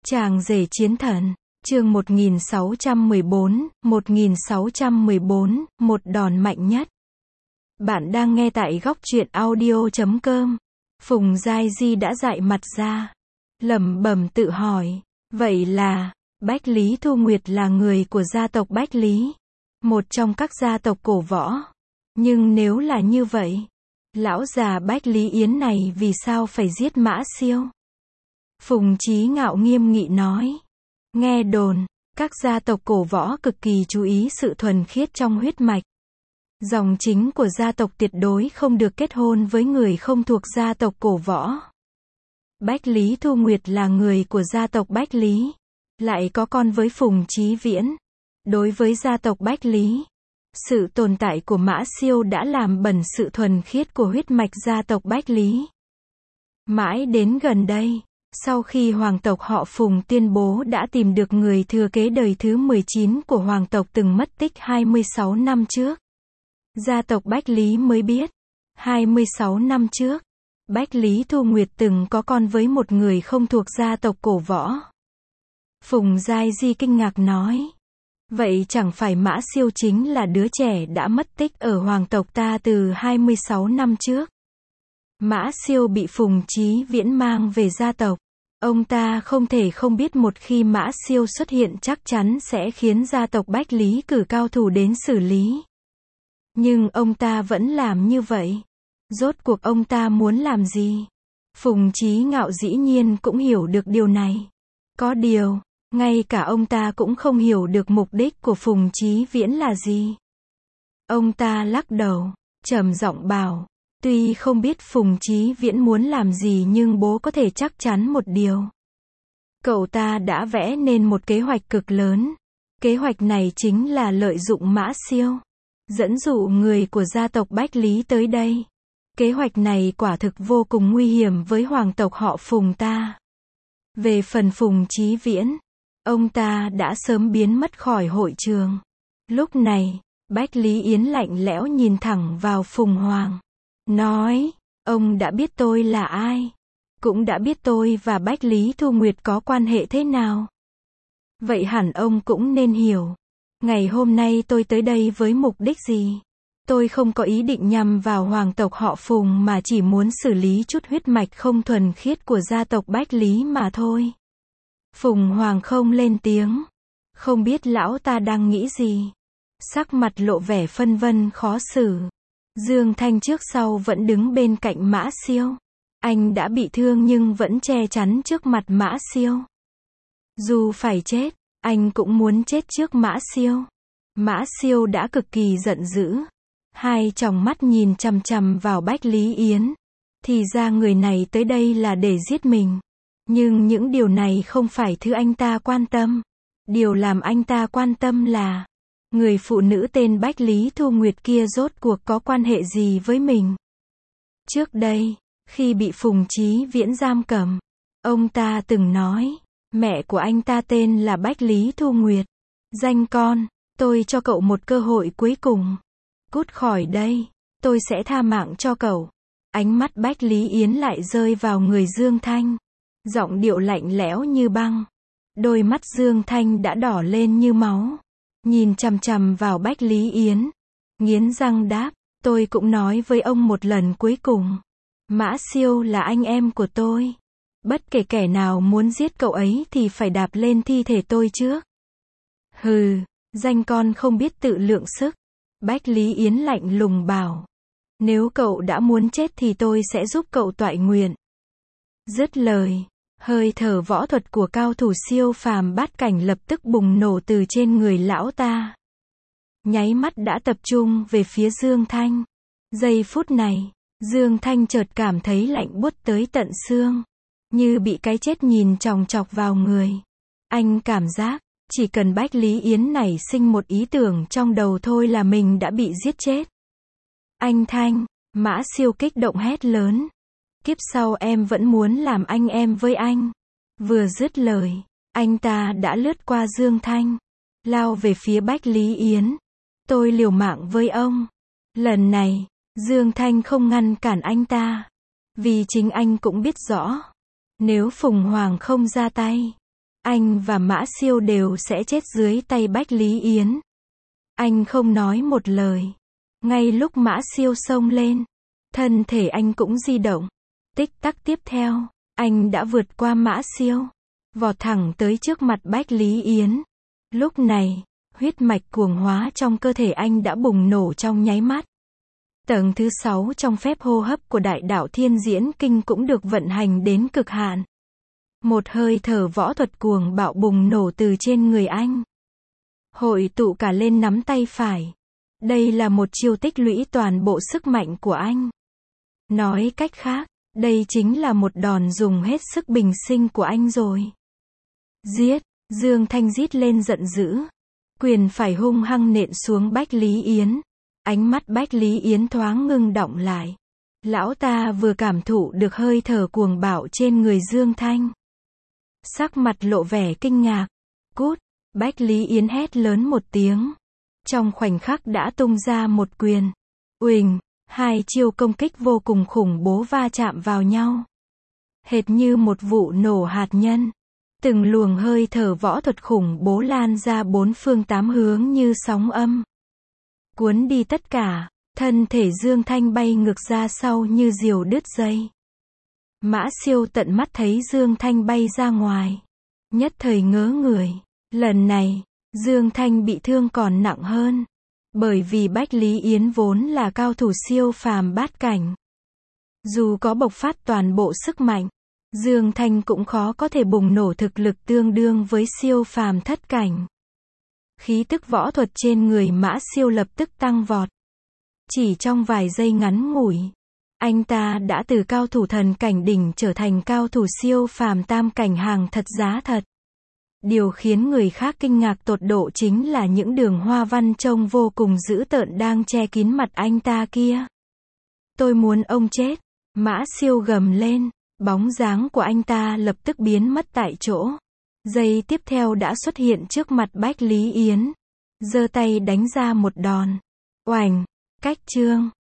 Chàng rể chiến thần, chương 1614, một đòn mạnh nhất. Bạn đang nghe tại góc truyện audio.com. Phùng Giai Di đã dại mặt ra, lẩm bẩm tự hỏi, vậy là, Bách Lý Thu Nguyệt là người của gia tộc Bách Lý, một trong các gia tộc cổ võ. Nhưng nếu là như vậy, lão già Bách Lý Yến này vì sao phải giết Mã Siêu? Phùng Chí Ngạo nghiêm nghị nói. Nghe đồn, các gia tộc cổ võ cực kỳ chú ý sự thuần khiết trong huyết mạch. Dòng chính của gia tộc tuyệt đối không được kết hôn với người không thuộc gia tộc cổ võ. Bách Lý Thu Nguyệt là người của gia tộc Bách Lý, lại có con với Phùng Chí Viễn. Đối với gia tộc Bách Lý, sự tồn tại của Mã Siêu đã làm bẩn sự thuần khiết của huyết mạch gia tộc Bách Lý. Mãi đến gần đây, sau khi hoàng tộc họ Phùng tuyên bố đã tìm được người thừa kế đời thứ 19 của hoàng tộc từng mất tích 26 năm trước, gia tộc Bách Lý mới biết, 26 năm trước, Bách Lý Thu Nguyệt từng có con với một người không thuộc gia tộc cổ võ. Phùng Giai Di kinh ngạc nói. Vậy chẳng phải Mã Siêu chính là đứa trẻ đã mất tích ở hoàng tộc ta từ 26 năm trước? Mã Siêu bị Phùng Chí Viễn mang về gia tộc. Ông ta không thể không biết một khi Mã Siêu xuất hiện chắc chắn sẽ khiến gia tộc Bách Lý cử cao thủ đến xử lý. Nhưng ông ta vẫn làm như vậy. Rốt cuộc ông ta muốn làm gì? Phùng Chí Ngạo dĩ nhiên cũng hiểu được điều này. Có điều, ngay cả ông ta cũng không hiểu được mục đích của Phùng Chí Viễn là gì. Ông ta lắc đầu, trầm giọng bảo, tuy không biết Phùng Chí Viễn muốn làm gì nhưng bố có thể chắc chắn một điều. Cậu ta đã vẽ nên một kế hoạch cực lớn. Kế hoạch này chính là lợi dụng Mã Siêu, dẫn dụ người của gia tộc Bách Lý tới đây. Kế hoạch này quả thực vô cùng nguy hiểm với hoàng tộc họ Phùng ta. Về phần Phùng Chí Viễn, ông ta đã sớm biến mất khỏi hội trường. Lúc này, Bách Lý Yến lạnh lẽo nhìn thẳng vào Phùng Hoàng, nói, ông đã biết tôi là ai, cũng đã biết tôi và Bách Lý Thu Nguyệt có quan hệ thế nào. Vậy hẳn ông cũng nên hiểu, ngày hôm nay tôi tới đây với mục đích gì. Tôi không có ý định nhằm vào hoàng tộc họ Phùng mà chỉ muốn xử lý chút huyết mạch không thuần khiết của gia tộc Bách Lý mà thôi. Phùng Hoàng không lên tiếng, không biết lão ta đang nghĩ gì. Sắc mặt lộ vẻ phân vân khó xử. Dương Thanh trước sau vẫn đứng bên cạnh Mã Siêu. Anh đã bị thương nhưng vẫn che chắn trước mặt Mã Siêu. Dù phải chết, anh cũng muốn chết trước Mã Siêu. Mã Siêu đã cực kỳ giận dữ. Hai tròng mắt nhìn chằm chằm vào Bách Lý Yến. Thì ra người này tới đây là để giết mình. Nhưng những điều này không phải thứ anh ta quan tâm. Điều làm anh ta quan tâm là người phụ nữ tên Bách Lý Thu Nguyệt kia rốt cuộc có quan hệ gì với mình. Trước đây, khi bị Phùng Chí Viễn giam cầm, ông ta từng nói, mẹ của anh ta tên là Bách Lý Thu Nguyệt. Danh con, tôi cho cậu một cơ hội cuối cùng. Cút khỏi đây, tôi sẽ tha mạng cho cậu. Ánh mắt Bách Lý Yến lại rơi vào người Dương Thanh. Giọng điệu lạnh lẽo như băng. Đôi mắt Dương Thanh đã đỏ lên như máu. Nhìn chằm chằm vào Bách Lý Yến. Nghiến răng đáp, tôi cũng nói với ông một lần cuối cùng. Mã Siêu là anh em của tôi. Bất kể kẻ nào muốn giết cậu ấy thì phải đạp lên thi thể tôi trước. Hừ, danh con không biết tự lượng sức. Bách Lý Yến lạnh lùng bảo. Nếu cậu đã muốn chết thì tôi sẽ giúp cậu toại nguyện. Dứt lời, hơi thở võ thuật của cao thủ siêu phàm bát cảnh lập tức bùng nổ từ trên người lão ta. Nháy mắt đã tập trung về phía Dương Thanh. Giây phút này, Dương Thanh chợt cảm thấy lạnh buốt tới tận xương. Như bị cái chết nhìn chòng chọc vào người. Anh cảm giác, chỉ cần Bách Lý Yến nảy sinh một ý tưởng trong đầu thôi là mình đã bị giết chết. Anh Thanh, Mã Siêu kích động hét lớn. Kiếp sau em vẫn muốn làm anh em với anh. Vừa dứt lời, anh ta đã lướt qua Dương Thanh, lao về phía Bách Lý Yến. Tôi liều mạng với ông. Lần này, Dương Thanh không ngăn cản anh ta. Vì chính anh cũng biết rõ, nếu Phùng Hoàng không ra tay, anh và Mã Siêu đều sẽ chết dưới tay Bách Lý Yến. Anh không nói một lời. Ngay lúc Mã Siêu xông lên, thân thể anh cũng di động. Tích tắc tiếp theo, anh đã vượt qua Mã Siêu, vọt thẳng tới trước mặt Bách Lý Yến. Lúc này, huyết mạch cuồng hóa trong cơ thể anh đã bùng nổ trong nháy mắt. Tầng thứ 6 trong phép hô hấp của Đại Đạo Thiên Diễn Kinh cũng được vận hành đến cực hạn. Một hơi thở võ thuật cuồng bạo bùng nổ từ trên người anh, hội tụ cả lên nắm tay phải. Đây là một chiêu tích lũy toàn bộ sức mạnh của anh. Nói cách khác, đây chính là một đòn dùng hết sức bình sinh của anh rồi. Giết! Dương Thanh rít lên giận dữ. Quyền phải hung hăng nện xuống Bách Lý Yến. Ánh mắt Bách Lý Yến thoáng ngưng đọng lại. Lão ta vừa cảm thụ được hơi thở cuồng bạo trên người Dương Thanh. Sắc mặt lộ vẻ kinh ngạc. Cút! Bách Lý Yến hét lớn một tiếng. Trong khoảnh khắc đã tung ra một quyền. Uỳnh! Hai chiêu công kích vô cùng khủng bố va chạm vào nhau. Hệt như một vụ nổ hạt nhân. Từng luồng hơi thở võ thuật khủng bố lan ra bốn phương tám hướng như sóng âm. Cuốn đi tất cả, thân thể Dương Thanh bay ngược ra sau như diều đứt dây. Mã Siêu tận mắt thấy Dương Thanh bay ra ngoài. Nhất thời ngớ người. Lần này, Dương Thanh bị thương còn nặng hơn. Bởi vì Bách Lý Yến vốn là cao thủ siêu phàm bát cảnh. Dù có bộc phát toàn bộ sức mạnh, Dương Thanh cũng khó có thể bùng nổ thực lực tương đương với siêu phàm thất cảnh. Khí tức võ thuật trên người Mã Siêu lập tức tăng vọt. Chỉ trong vài giây ngắn ngủi, anh ta đã từ cao thủ thần cảnh đỉnh trở thành cao thủ siêu phàm tam cảnh hàng thật giá thật. Điều khiến người khác kinh ngạc tột độ chính là những đường hoa văn trông vô cùng dữ tợn đang che kín mặt anh ta kia. Tôi muốn ông chết. Mã Siêu gầm lên. Bóng dáng của anh ta lập tức biến mất tại chỗ. Giây tiếp theo đã xuất hiện trước mặt Bách Lý Yến. Giơ tay đánh ra một đòn. Oành! Cách chương.